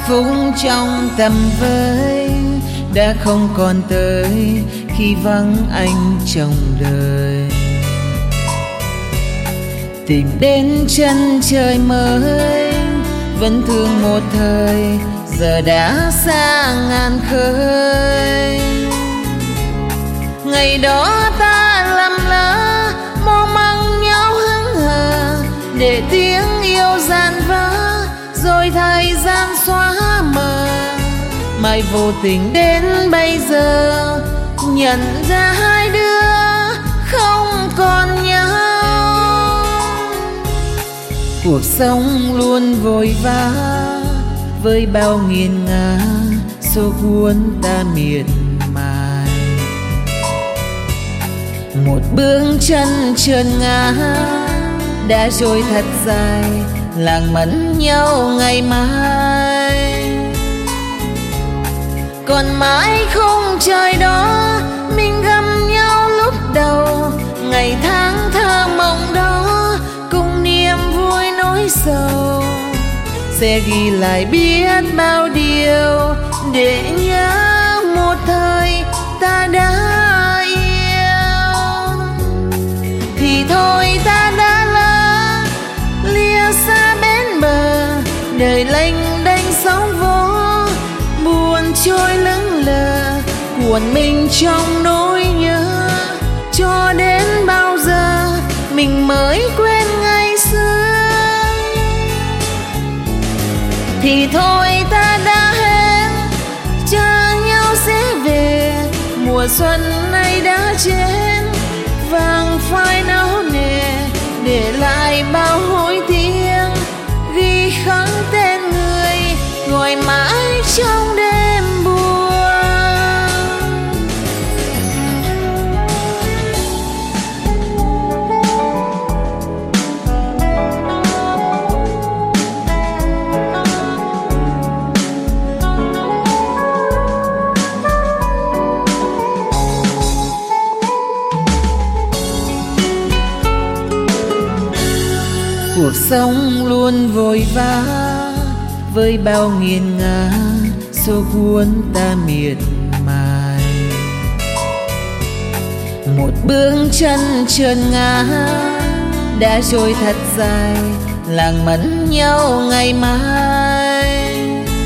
phúc trong tầm với đã không còn tới khi vắng anh trong đời. Tìm đến chân trời mới vẫn thương một thời, giờ đã xa ngàn khơi. Ngày đó ta lầm lỡ mong mong nhau hững hờ, để tiếng yêu gian vỡ rồi thời gian xóa mờ. Mai vô tình đến bây giờ nhận ra hai đứa không còn nhau. Cuộc sống luôn vội vã với bao nghiền ngã, số cuốn ta miệt mài. Một bước chân trơn ngã đã trôi thật dài, làng mẫn nhau ngày mai. Còn mãi khung trời đó mình gặp nhau lúc đầu, ngày tháng thơ mộng đó cùng niềm vui nỗi sầu. Sẽ ghi lại biết bao điều để nhớ một thời ta đã yêu. Thì thôi ta đã lỡ lìa xa bến bờ, đời lênh đênh sóng vỗ buồn trôi lững lờ, cuộn mình trong nỗi nhớ. Cho đến bao giờ mình mới quên ngày xưa. Thì thôi ta đã hẹn chờ nhau sẽ về, mùa xuân này đã trên vàng phai náo nề, để lại bao hối tiếc ghi khắc tên người gọi mãi trong đêm buồn. Cuộc sống luôn vội vã với bao nghiền ngã, số cuốn ta miệt mài. Một bước chân trơn ngã đã trôi thật dài, làng mẫn nhau ngày mai.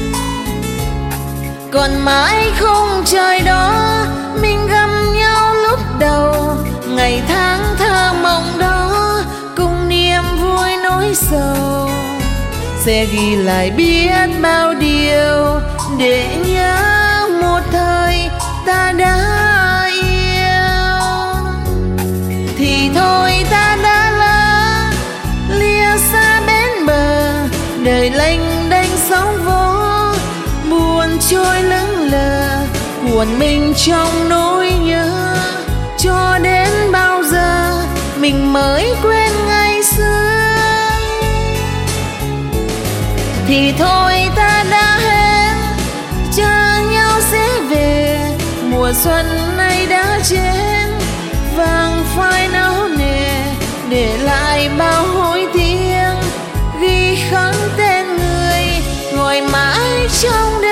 Còn mãi khung trời đó mình gặp nhau lúc đầu, ngày tháng thơ mộng đó cùng niềm vui nỗi sầu. Sẽ ghi lại biết bao điều để nhớ một thời ta đã yêu. Thì thôi ta đã lỡ lìa xa bến bờ, đời lênh đênh sóng vỗ buồn trôi lững lờ, cuộn mình trong nỗi nhớ. Cho đến bao giờ mình mới quên ngày xưa. Thì thôi ta đã hẹn chờ nhau sẽ về, mùa xuân này đã trên vàng phai náo nề, để lại bao hối tiếc ghi khắc tên người gọi mãi trong đêm.